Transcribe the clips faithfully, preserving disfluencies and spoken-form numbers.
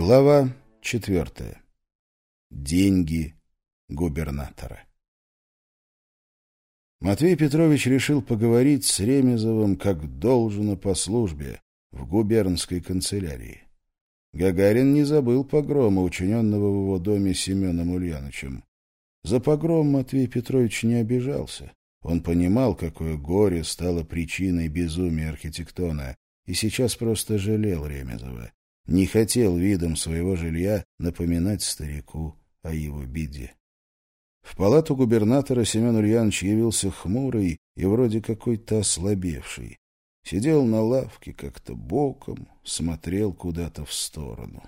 Глава четвертая. Деньги губернатора. Матвей Петрович решил поговорить с Ремезовым как должно по службе в губернской канцелярии. Гагарин не забыл погрома, учиненного в его доме Семеном Ульяновичем. За погром Матвей Петрович не обижался. Он понимал, какое горе стало причиной безумия архитектона, и сейчас просто жалел Ремезова. Не хотел видом своего жилья напоминать старику о его беде. В палату губернатора Семен Ульянович явился хмурый и вроде какой-то ослабевший. Сидел на лавке как-то боком, смотрел куда-то в сторону.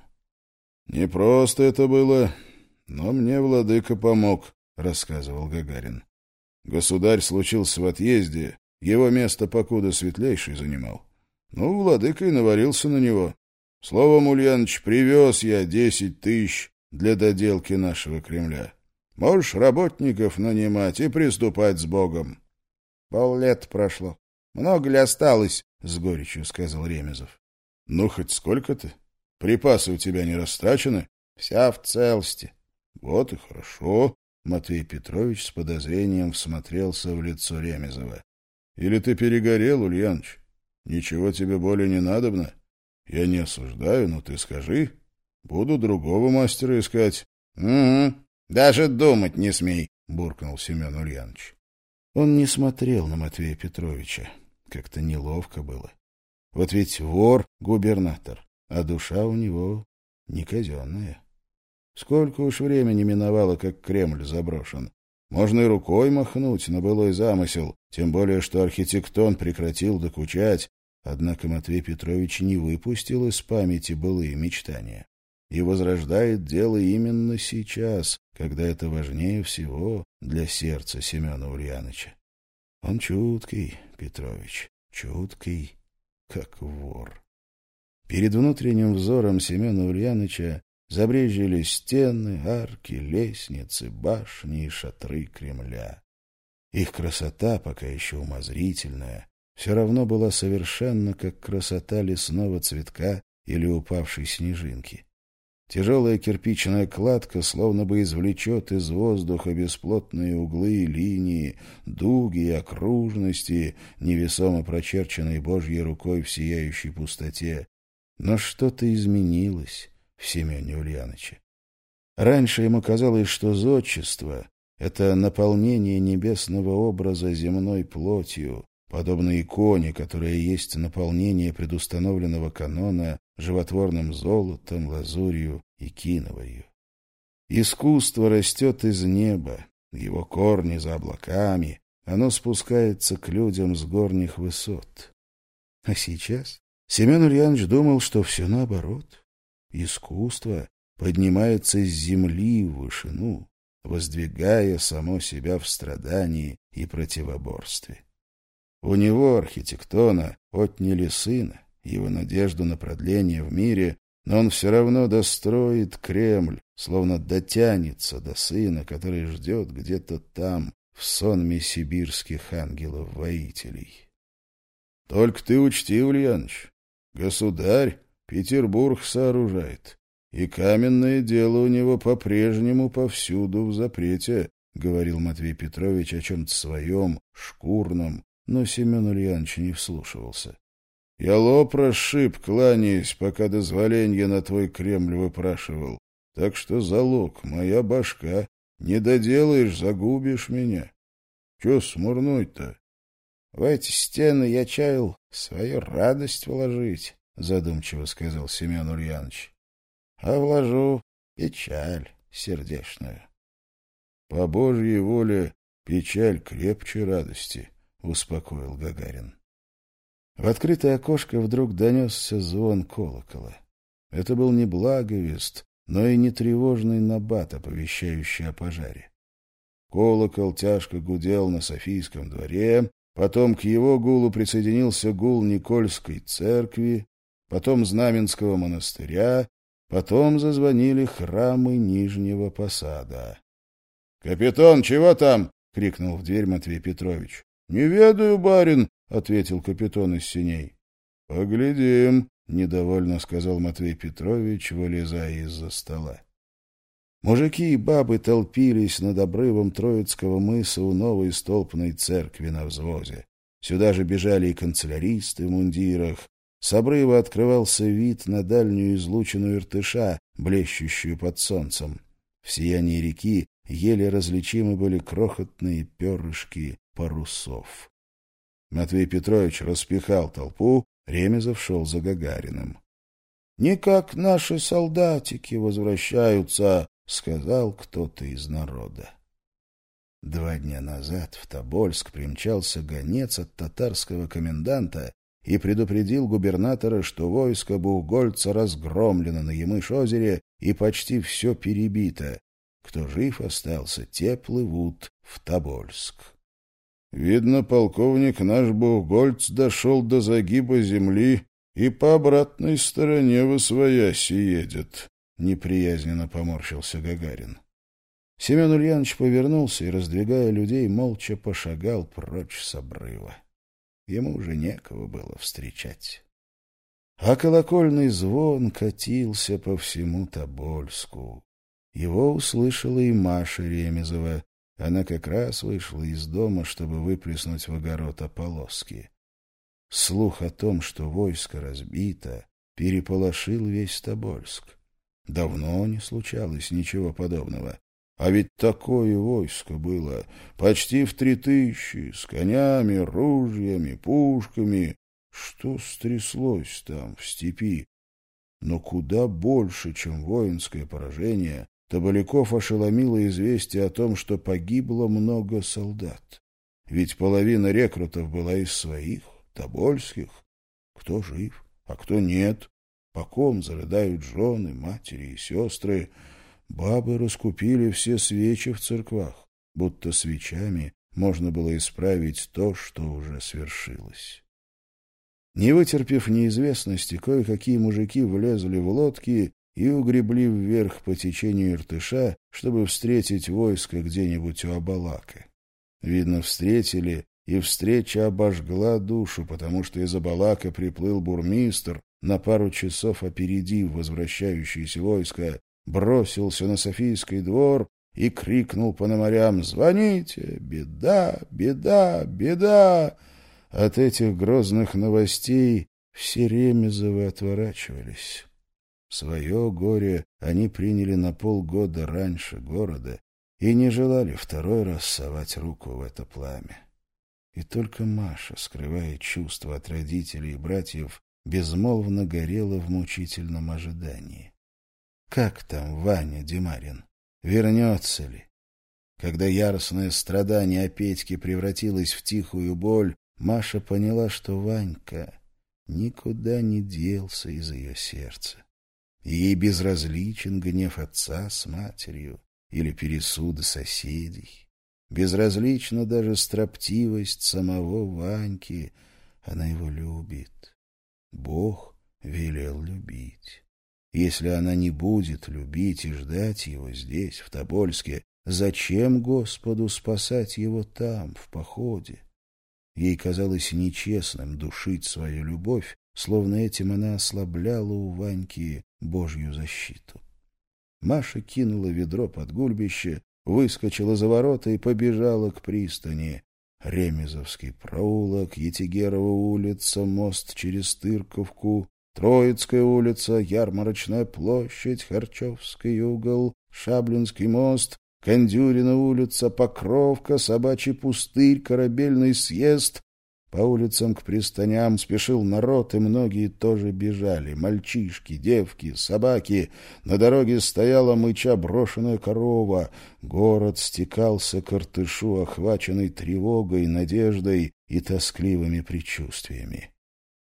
— Не просто это было, но мне владыка помог, — рассказывал Гагарин. Государь случился в отъезде, его место покуда светлейший занимал. Ну, владыка и наварился на него. Словом, Ульяныч, привез я десять тысяч для доделки нашего Кремля. Можешь работников нанимать и приступать с Богом. — Поллета прошло. Много ли осталось? — с горечью сказал Ремезов. — Ну, хоть сколько-то. Припасы у тебя не растрачены? — Вся в целости. — Вот и хорошо. Матвей Петрович с подозрением всмотрелся в лицо Ремезова. — Или ты перегорел, Ульяныч? Ничего тебе более не надобно? Я не осуждаю, но ты скажи. Буду другого мастера искать. — Угу. Даже думать не смей, — буркнул Семен Ульянович. Он не смотрел на Матвея Петровича. Как-то неловко было. Вот ведь вор — губернатор, а душа у него не казенная. Сколько уж времени миновало, как Кремль заброшен. Можно и рукой махнуть на былой замысел, тем более что архитектон прекратил докучать. Однако Матвей Петрович не выпустил из памяти былые мечтания и возрождает дело именно сейчас, когда это важнее всего для сердца Семена Ульяновича. Он чуткий, Петрович, чуткий, как вор. Перед внутренним взором Семена Ульяновича забрезжили стены, арки, лестницы, башни и шатры Кремля. Их красота, пока еще умозрительная, все равно была совершенно как красота лесного цветка или упавшей снежинки. Тяжелая кирпичная кладка словно бы извлечет из воздуха бесплотные углы, линии, дуги и окружности, невесомо прочерченные Божьей рукой в сияющей пустоте. Но что-то изменилось в Семене Ульяновиче. Раньше ему казалось, что зодчество — это наполнение небесного образа земной плотью, подобно иконе, которая есть наполнение предустановленного канона животворным золотом, лазурью и киноварью. Искусство растет из неба, его корни за облаками, оно спускается к людям с горних высот. А сейчас Семен Ульянович думал, что все наоборот. Искусство поднимается с земли в вышину, воздвигая само себя в страдании и противоборстве. У него, архитектона, отняли сына, его надежду на продление в мире, но он все равно достроит Кремль, словно дотянется до сына, который ждет где-то там, в сонме сибирских ангелов-воителей. Только ты учти, Ульяныч, государь Петербург сооружает, и каменное дело у него по-прежнему повсюду в запрете, — говорил Матвей Петрович о чем-то своем, шкурном, но Семен Ульянович не вслушивался. — Я лоб расшиб, кланяясь, пока дозволенье на твой Кремль выпрашивал. Так что залог, моя башка. Не доделаешь, загубишь меня. Че смурнуть-то? — В эти стены я чаял свою радость вложить, — задумчиво сказал Семен Ульянович. — А вложу печаль сердечную. — По Божьей воле печаль крепче радости, — успокоил Гагарин. В открытое окошко вдруг донесся звон колокола. Это был не благовест, но и не тревожный набат, оповещающий о пожаре. Колокол тяжко гудел на Софийском дворе, потом к его гулу присоединился гул Никольской церкви, потом Знаменского монастыря, потом зазвонили храмы Нижнего Посада. — Капитан, чего там? — крикнул в дверь Матвей Петрович. — Не ведаю, барин, — ответил капитан из синей. — Поглядим, — недовольно сказал Матвей Петрович, вылезая из-за стола. Мужики и бабы толпились над обрывом Троицкого мыса у новой столпной церкви на взвозе. Сюда же бежали и канцеляристы в мундирах. С обрыва открывался вид на дальнюю излучину Иртыша, блещущую под солнцем. В сиянии реки еле различимы были крохотные перышки парусов. Матвей Петрович распихал толпу, Ремезов шел за Гагариным. — Никак наши солдатики возвращаются, — сказал кто-то из народа. Два дня назад в Тобольск примчался гонец от татарского коменданта и предупредил губернатора, что войско Бухгольца разгромлено на Ямыш-озере и почти все перебито. Кто жив остался, те плывут в Тобольск. — Видно, полковник наш Бухгольц дошел до загиба земли и по обратной стороне восвояси едет, — неприязненно поморщился Гагарин. Семен Ульянович повернулся и, раздвигая людей, молча пошагал прочь с обрыва. Ему уже некого было встречать. А колокольный звон катился по всему Тобольску. Его услышала и Маша Ремезова. Она как раз вышла из дома, чтобы выплеснуть в огород ополоски. Слух о том, что войско разбито, переполошил весь Тобольск. Давно не случалось ничего подобного. А ведь такое войско было почти в три тысячи, с конями, ружьями, пушками. Что стряслось там, в степи? Но куда больше, чем воинское поражение, Тоболяков ошеломило известие о том, что погибло много солдат. Ведь половина рекрутов была из своих, тобольских. Кто жив, а кто нет? По ком зарыдают жены, матери и сестры? Бабы раскупили все свечи в церквах, будто свечами можно было исправить то, что уже свершилось. Не вытерпев неизвестности, кое-какие мужики влезли в лодки и угребли вверх по течению Иртыша, чтобы встретить войско где-нибудь у Абалака. Видно, встретили, и встреча обожгла душу, потому что из Абалака приплыл бурмистр, на пару часов опередив возвращающееся войско, бросился на Софийский двор и крикнул пономарям: «Звоните! Беда! Беда! Беда!» От этих грозных новостей все Ремезовы отворачивались. Свое горе они приняли на полгода раньше города и не желали второй раз совать руку в это пламя. И только Маша, скрывая чувства от родителей и братьев, безмолвно горела в мучительном ожидании. Как там Ваня Демарин? Вернется ли? Когда яростное страдание о Петьке превратилось в тихую боль, Маша поняла, что Ванька никуда не делся из ее сердца. Ей безразличен гнев отца с матерью или пересуды соседей. Безразлична даже строптивость самого Ваньки. Она его любит. Бог велел любить. Если она не будет любить и ждать его здесь, в Тобольске, зачем Господу спасать его там, в походе? Ей казалось нечестным душить свою любовь, словно этим она ослабляла у Ваньки Божью защиту. Маша кинула ведро под гульбище, выскочила за ворота и побежала к пристани. Ремезовский проулок, Етигерова улица, мост через Тырковку, Троицкая улица, Ярмарочная площадь, Харчевский угол, Шаблинский мост, Кондюрина улица, Покровка, Собачий пустырь, Корабельный съезд. По улицам к пристаням спешил народ, и многие тоже бежали. Мальчишки, девки, собаки. На дороге стояла мыча брошенная корова. Город стекался к Иртышу, охваченный тревогой, надеждой и тоскливыми предчувствиями.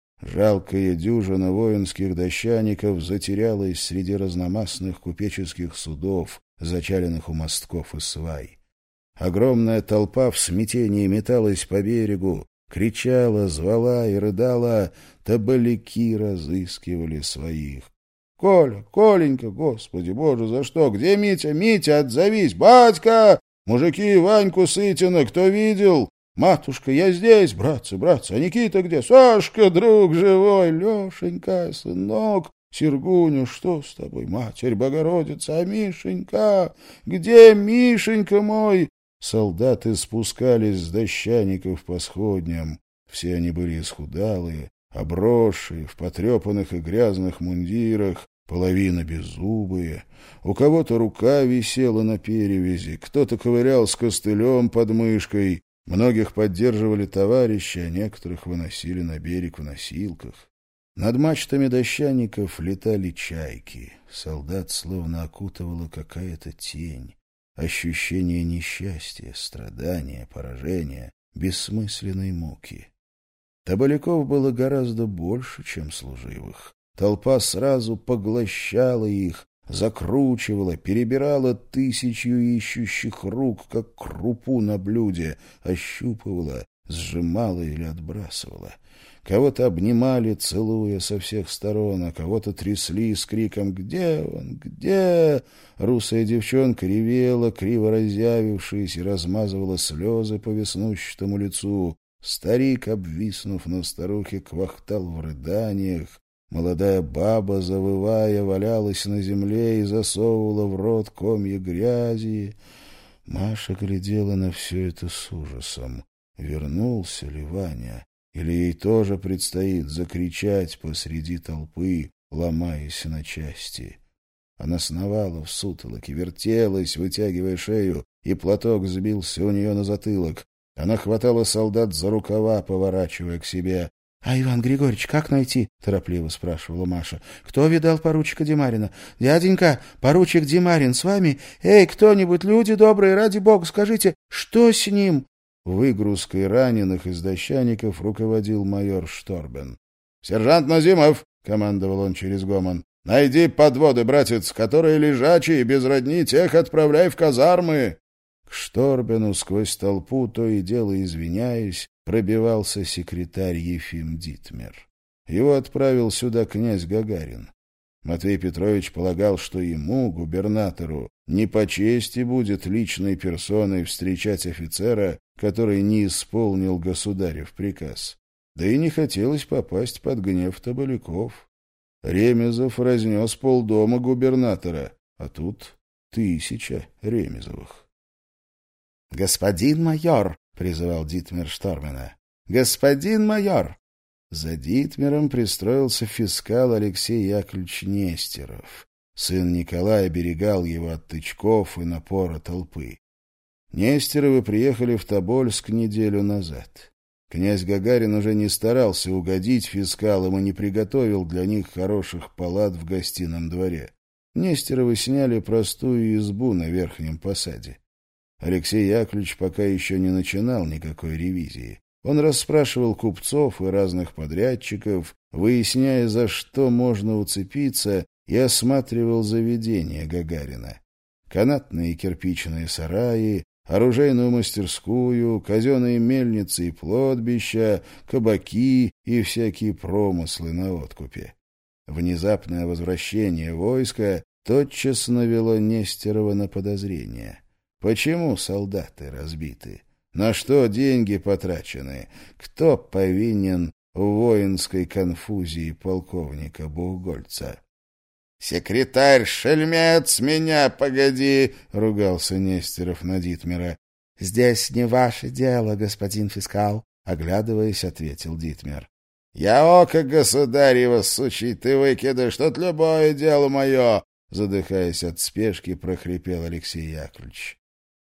Жалкая дюжина воинских дощаников затерялась среди разномастных купеческих судов, зачаленных у мостков и свай. Огромная толпа в смятении металась по берегу, кричала, звала и рыдала. Тоболяки разыскивали своих. — Коля, Коленька, Господи Боже, за что? Где Митя? Митя, отзовись! Батька! Мужики, Ваньку Сытина, кто видел? Матушка, я здесь, братцы, братцы, а Никита где? Сашка, друг живой, Лешенька, сынок, Сергуню, что с тобой, Матерь Богородица, а Мишенька? Где Мишенька мой?» Солдаты спускались с дощаников по сходням. Все они были исхудалые, обросшие, в потрепанных и грязных мундирах, половина беззубые. У кого-то рука висела на перевязи, кто-то ковырял с костылем под мышкой. Многих поддерживали товарищи, а некоторых выносили на берег в носилках. Над мачтами дощаников летали чайки. Солдат словно окутывала какая-то тень. Ощущение несчастья, страдания, поражения, бессмысленной муки. Табаляков было гораздо больше, чем служивых. Толпа сразу поглощала их, закручивала, перебирала тысячью ищущих рук, как крупу на блюде, ощупывала, сжимала или отбрасывала. Кого-то обнимали, целуя со всех сторон, а кого-то трясли с криком «Где он? Где?». Русая девчонка ревела, криво разъявившись, и размазывала слезы по веснущатому лицу. Старик, обвиснув на старухе, квахтал в рыданиях. Молодая баба, завывая, валялась на земле и засовывала в рот комья грязи. Маша глядела на все это с ужасом. Вернулся ли Ваня? Или ей тоже предстоит закричать посреди толпы, ломаясь на части? Она сновала в сутолоке, вертелась, вытягивая шею, и платок сбился у нее на затылок. Она хватала солдат за рукава, поворачивая к себе. — А Иван Григорьевич как найти? — торопливо спрашивала Маша. — Кто видал поручика Демарина? — Дяденька, поручик Демарин с вами? Эй, кто-нибудь, люди добрые, ради бога, скажите, что с ним? Выгрузкой раненых из дощаников руководил майор Шторбен. — Сержант Назимов, — командовал он через гомон, — найди подводы, братец, которые лежачие, без родни, тех отправляй в казармы. К Шторбену сквозь толпу, то и дело извиняясь, пробивался секретарь Ефим Дитмер. Его отправил сюда князь Гагарин. Матвей Петрович полагал, что ему, губернатору, не по чести будет личной персоной встречать офицера, который не исполнил государев приказ. Да и не хотелось попасть под гнев Табаляков. Ремезов разнес полдома губернатора, а тут тысяча Ремезовых. — Господин майор! — призывал Дитмер Шторбена. — Господин майор! За Дитмером пристроился фискал Алексей Яковлевич Нестеров. Сын Николая оберегал его от тычков и напора толпы. Нестеровы приехали в Тобольск неделю назад. Князь Гагарин уже не старался угодить фискалам и не приготовил для них хороших палат в гостином дворе. Нестеровы сняли простую избу на верхнем посаде. Алексей Яковлевич пока еще не начинал никакой ревизии. Он расспрашивал купцов и разных подрядчиков, выясняя, за что можно уцепиться, и осматривал заведения Гагарина. Канатные и кирпичные сараи, оружейную мастерскую, казенные мельницы и плотбища, кабаки и всякие промыслы на откупе. Внезапное возвращение войска тотчас навело Нестерова на подозрение. Почему солдаты разбиты? На что деньги потрачены? Кто повинен в воинской конфузии полковника Бугольца? — Секретарь, шельмец, меня погоди! — ругался Нестеров на Дитмера. — Здесь не ваше дело, господин фискал, — оглядываясь, ответил Дитмер. — Я око государева, сучий ты выкидыш, тут любое дело мое! — задыхаясь от спешки, прохрипел Алексей Яковлевич.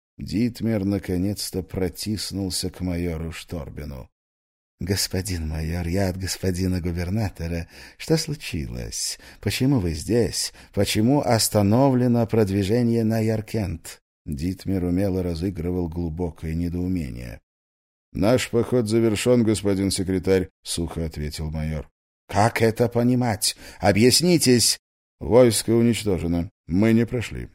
Дитмер наконец-то протиснулся к майору Шторбену. — Господин майор, я от господина губернатора. Что случилось? Почему вы здесь? Почему остановлено продвижение на Яркент? Дитмер умело разыгрывал глубокое недоумение. — Наш поход завершен, господин секретарь, — сухо ответил майор. — Как это понимать? Объяснитесь! — Войско уничтожено. Мы не прошли.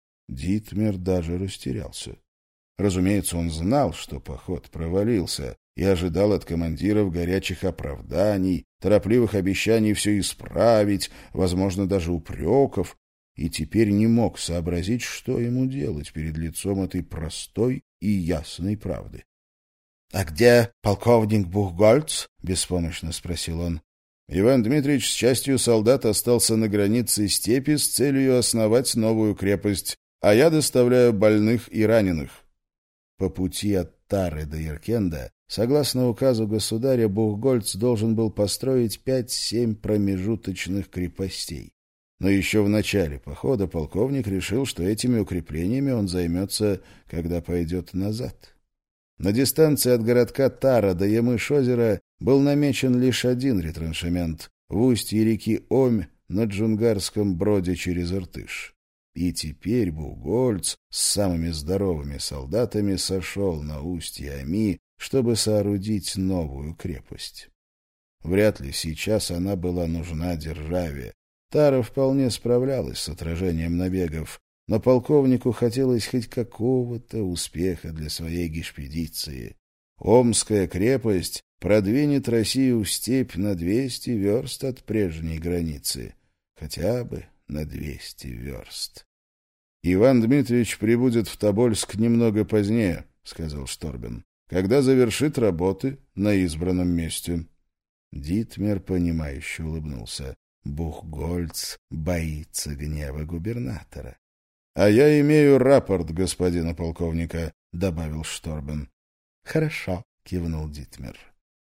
Дитмер даже растерялся. Разумеется, он знал, что поход провалился, и ожидал от командиров горячих оправданий, торопливых обещаний все исправить, возможно, даже упреков, и теперь не мог сообразить, что ему делать перед лицом этой простой и ясной правды. — А где полковник Бухгольц? — беспомощно спросил он. Иван Дмитриевич с частью солдат остался на границе степи с целью основать новую крепость, а я доставляю больных и раненых. По пути от Тары до Яркенда, согласно указу государя, Бухгольц должен был построить пять-семь промежуточных крепостей. Но еще в начале похода полковник решил, что этими укреплениями он займется, когда пойдет назад. На дистанции от городка Тара до Ямыш-озера был намечен лишь один ретраншемент в устье реки Омь на Джунгарском броде через Иртыш. И теперь Бухгольц с самыми здоровыми солдатами сошел на устье Оми, чтобы соорудить новую крепость. Вряд ли сейчас она была нужна державе. Тара вполне справлялась с отражением набегов, но полковнику хотелось хоть какого-то успеха для своей гешпедиции. Омская крепость продвинет Россию в степь на двести верст от прежней границы. Хотя бы на двести верст. — Иван Дмитриевич прибудет в Тобольск немного позднее, — сказал Шторбин, — когда завершит работы на избранном месте. Дитмер, понимающе улыбнулся. Бухгольц боится гнева губернатора. — А я имею рапорт господина полковника, — добавил Шторбин. — Хорошо, — кивнул Дитмер.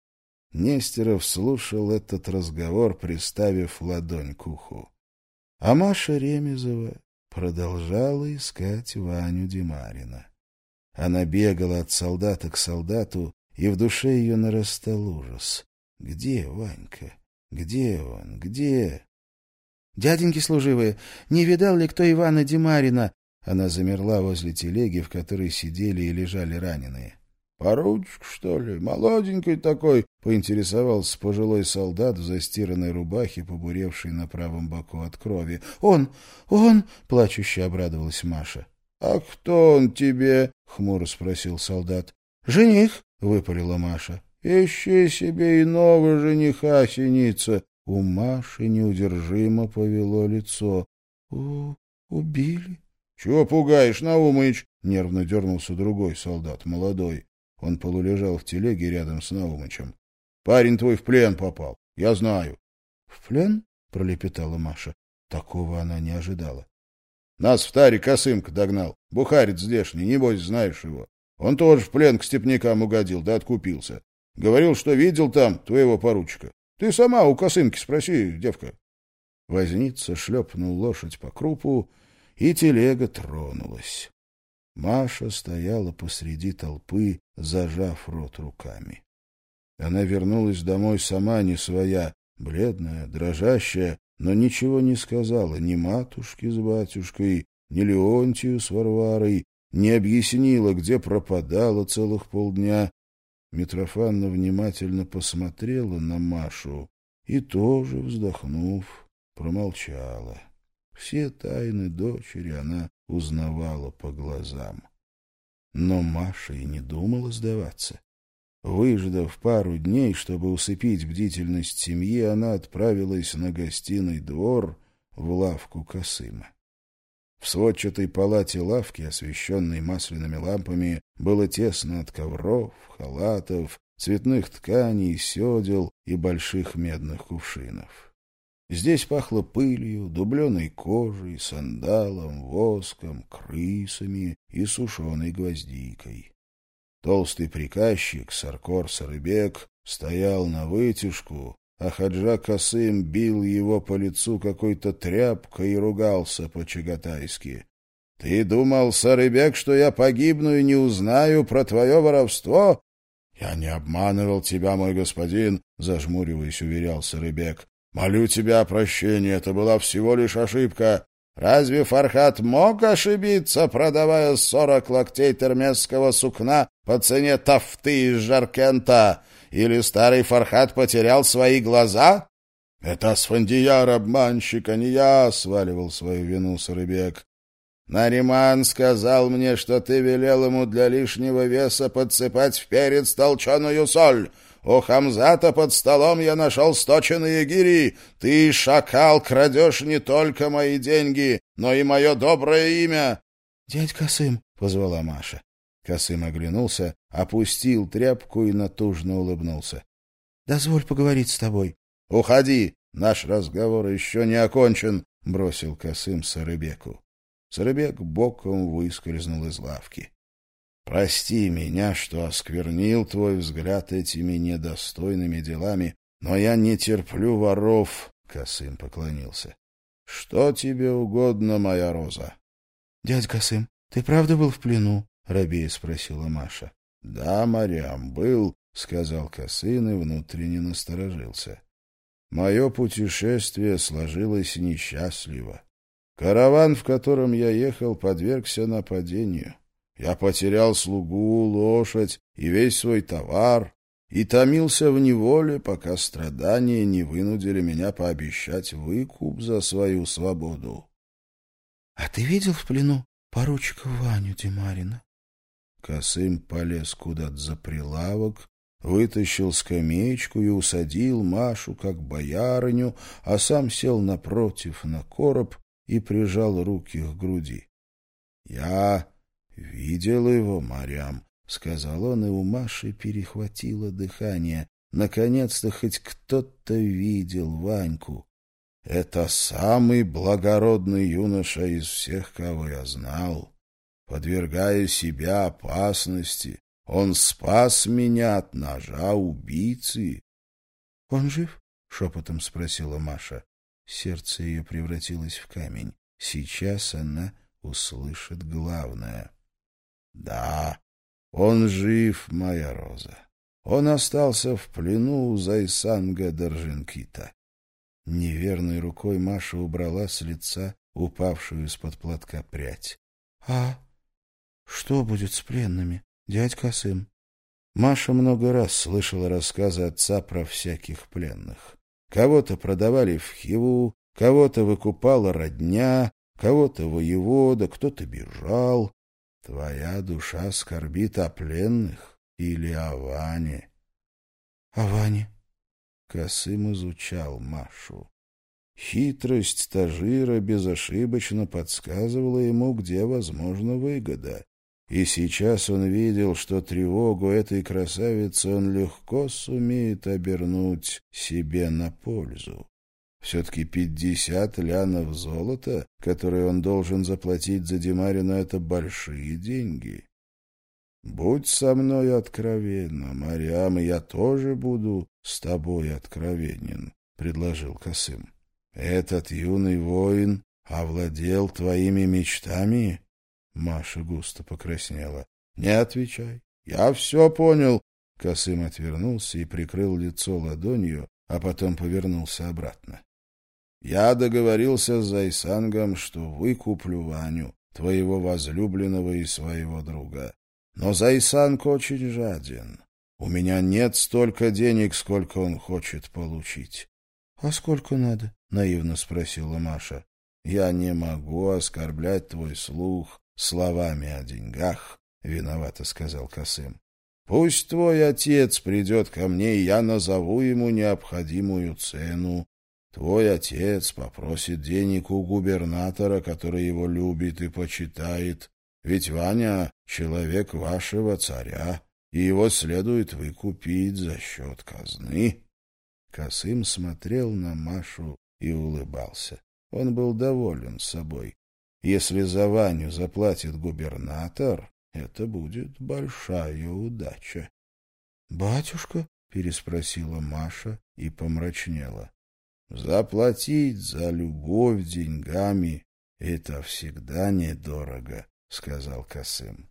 Нестеров слушал этот разговор, приставив ладонь к уху. А Маша Ремезова продолжала искать Ваню Демарина. Она бегала от солдата к солдату, и в душе ее нарастал ужас. Где Ванька? Где он? Где? — Дяденьки служивые, не видал ли кто Ивана Демарина? Она замерла возле телеги, в которой сидели и лежали раненые. — Поручик, что ли? Молоденький такой, — поинтересовался пожилой солдат в застиранной рубахе, побуревшей на правом боку от крови. — Он! Он! — плачуще обрадовалась Маша. — А кто он тебе? — хмуро спросил солдат. — Жених! — выпалила Маша. — Ищи себе иного жениха, синица! У Маши неудержимо повело лицо. — Убили? — Чего пугаешь, Наумыч? — нервно дернулся другой солдат, молодой. Он полулежал в телеге рядом с Наумычем. — Парень твой в плен попал, я знаю. — В плен? — пролепетала Маша. Такого она не ожидала. — Нас в Таре Косымка догнал, бухарец здешний, небось знаешь его. Он тоже в плен к степнякам угодил, да откупился. Говорил, что видел там твоего поручика. Ты сама у Косымки спроси, девка. Возница шлепнул лошадь по крупу, и телега тронулась. Маша стояла посреди толпы, зажав рот руками. Она вернулась домой сама не своя, бледная, дрожащая, но ничего не сказала ни матушке с батюшкой, ни Леонтию с Варварой, не объяснила, где пропадала целых полдня. Митрофанна внимательно посмотрела на Машу и тоже, вздохнув, промолчала. Все тайны дочери она узнавала по глазам. Но Маша и не думала сдаваться. Выждав пару дней, чтобы усыпить бдительность семьи, она отправилась на гостиный двор в лавку Косыма. В сводчатой палате лавки, освещенной масляными лампами, было тесно от ковров, халатов, цветных тканей, седел и больших медных кувшинов. Здесь пахло пылью, дубленой кожей, сандалом, воском, крысами и сушеной гвоздикой. Толстый приказчик, Саркор Сарыбек, стоял на вытяжку, а Хаджа Косым бил его по лицу какой-то тряпкой и ругался по-чагатайски. — Ты думал, Сарыбек, что я погибну и не узнаю про твое воровство? — Я не обманывал тебя, мой господин, — зажмуриваясь, уверял Сарыбек. — Молю тебя о прощении, это была всего лишь ошибка. Разве Фархат мог ошибиться, продавая сорок локтей термесского сукна по цене тафты из Жаркента? Или старый Фархат потерял свои глаза? — Это Асфандияр обманщик, а не я, — сваливал свою вину Сарыбек. — Нариман сказал мне, что ты велел ему для лишнего веса подсыпать в перец толченую соль. У Хамзата под столом я нашел сточенные гири. Ты, шакал, крадешь не только мои деньги, но и мое доброе имя. — Дядь Косым, — позвала Маша, — Касым оглянулся, опустил тряпку и натужно улыбнулся. — Дозволь поговорить с тобой. — Уходи! Наш разговор еще не окончен! — бросил Касым Сарыбеку. Сарыбек боком выскользнул из лавки. — Прости меня, что осквернил твой взгляд этими недостойными делами, но я не терплю воров, — Касым поклонился. — Что тебе угодно, моя роза? — Дядь Касым, ты правда был в плену? — рабея спросила Маша. — Да, Марьям, был, — сказал Касым и внутренне насторожился. Мое путешествие сложилось несчастливо. Караван, в котором я ехал, подвергся нападению. Я потерял слугу, лошадь и весь свой товар и томился в неволе, пока страдания не вынудили меня пообещать выкуп за свою свободу. — А ты видел в плену поручика Ваню Демарина? Касым полез куда-то за прилавок, вытащил скамеечку и усадил Машу как боярыню, а сам сел напротив на короб и прижал руки к груди. — Я видел его, Марьям, — сказал он, и у Маши перехватило дыхание. Наконец-то хоть кто-то видел Ваньку. Это самый благородный юноша из всех, кого я знал. Подвергая себя опасности, он спас меня от ножа убийцы. — Он жив? — шепотом спросила Маша. Сердце ее превратилось в камень. Сейчас она услышит главное. — Да, он жив, моя роза. Он остался в плену у Зайсанга Даржинкита. Неверной рукой Маша убрала с лица упавшую из-под платка прядь. — А что будет с пленными, дядь Касым? Маша много раз слышала рассказы отца про всяких пленных. Кого-то продавали в Хиву, кого-то выкупала родня, кого-то воевода, кто-то бежал. Твоя душа скорбит о пленных или о Ване? — О Ване? Касым изучал Машу. Хитрость Тажира безошибочно подсказывала ему, где возможна выгода. И сейчас он видел, что тревогу этой красавицы он легко сумеет обернуть себе на пользу. Все-таки пятьдесят лянов золота, которые он должен заплатить за Демарину, — это большие деньги. Будь со мной откровенна, Марьям, и я тоже буду с тобой откровенен, — предложил Касым. Этот юный воин овладел твоими мечтами? Маша густо покраснела. — Не отвечай. Я все понял. Касым отвернулся и прикрыл лицо ладонью, а потом повернулся обратно. — Я договорился с Зайсангом, что выкуплю Ваню, твоего возлюбленного и своего друга. Но Зайсанг очень жаден. У меня нет столько денег, сколько он хочет получить. — А сколько надо? — наивно спросила Маша. — Я не могу оскорблять твой слух словами о деньгах, — виновато сказал Касым. — Пусть твой отец придет ко мне, и я назову ему необходимую цену. Твой отец попросит денег у губернатора, который его любит и почитает. Ведь Ваня — человек вашего царя, и его следует выкупить за счет казны. Касым смотрел на Машу и улыбался. Он был доволен собой. Если за Ваню заплатит губернатор, это будет большая удача. — Батюшка? — переспросила Маша и помрачнела. — Заплатить за любовь деньгами — это всегда недорого, — сказал Касым.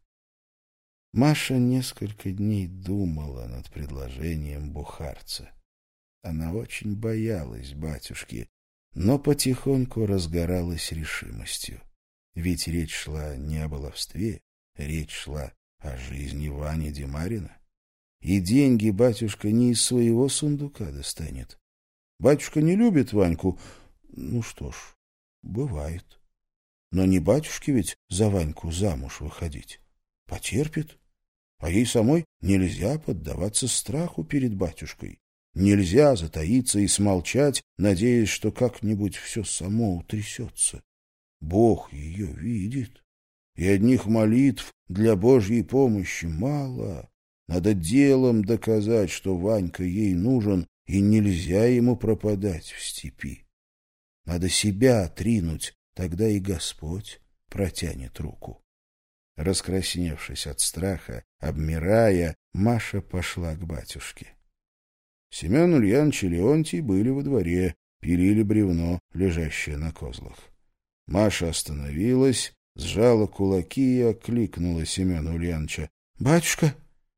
Маша несколько дней думала над предложением бухарца. Она очень боялась батюшки, но потихоньку разгоралась решимостью. Ведь речь шла не о баловстве, речь шла о жизни Вани Демарина. И деньги батюшка не из своего сундука достанет. Батюшка не любит Ваньку, ну что ж, бывает. Но не батюшке ведь за Ваньку замуж выходить. Потерпит. А ей самой нельзя поддаваться страху перед батюшкой. Нельзя затаиться и смолчать, надеясь, что как-нибудь все само утрясется. Бог ее видит. и одних молитв для Божьей помощи мало. Надо делом доказать, что Ванька ей нужен, и нельзя ему пропадать в степи. Надо себя отринуть, тогда и Господь протянет руку. Раскрасневшись от страха, обмирая, Маша пошла к батюшке. Семен Ульянович и Леонтий были во дворе, пилили бревно, лежащее на козлах. Маша остановилась, сжала кулаки и окликнула Семена Ульяновича. — Батюшка,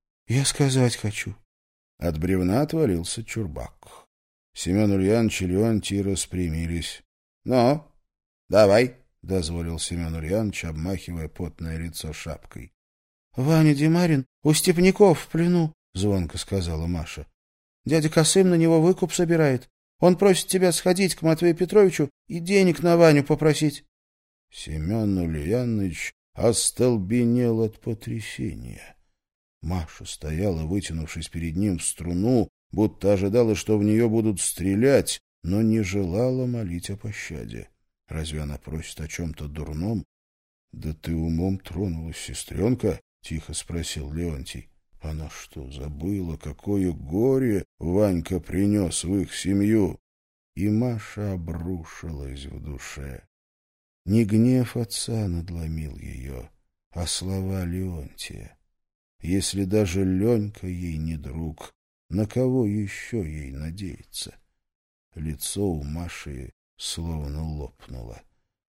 я сказать хочу. От бревна отвалился чурбак. Семен Ульянович и Леонтий распрямились. — Ну, давай, — дозволил Семен Ульянович, обмахивая потное лицо шапкой. — Ваня Демарин у степняков в плену, — звонко сказала Маша. — Дядя Косым на него выкуп собирает. Он просит тебя сходить к Матвею Петровичу и денег на Ваню попросить. Семен Ульянович остолбенел от потрясения. Маша стояла, вытянувшись перед ним в струну, будто ожидала, что в нее будут стрелять, но не желала молить о пощаде. Разве она просит о чем-то дурном? — Да ты умом тронулась, сестренка? — тихо спросил Леонтий. Она что, забыла, какое горе Ванька принес в их семью? И Маша обрушилась в душе. Не гнев отца надломил ее, а слова Леонтия. Если даже Ленька ей не друг, на кого еще ей надеяться? Лицо у Маши словно лопнуло.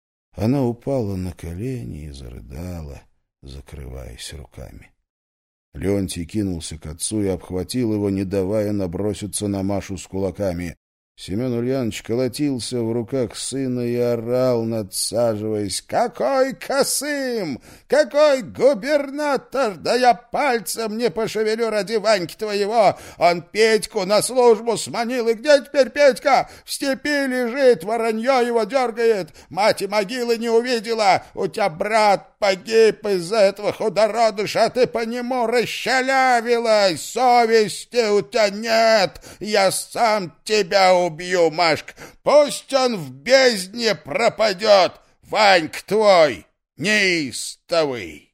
Она упала на колени и зарыдала, закрываясь руками. Леонтий кинулся к отцу и обхватил его, не давая наброситься на Машу с кулаками. Семен Ульянович колотился в руках сына и орал, надсаживаясь. «Какой Косым! Какой губернатор! Да я пальцем не пошевелю ради Ваньки твоего! Он Петьку на службу сманил, и где теперь Петька? В степи лежит, воронье его дергает, мать и могилы не увидела, у тебя брат погиб из-за этого худородыша, а ты по нему расщалявилась, совести у тебя нет, я сам тебя убью. Убью, Машка, пусть он в бездне пропадет, Ванька твой неистовый.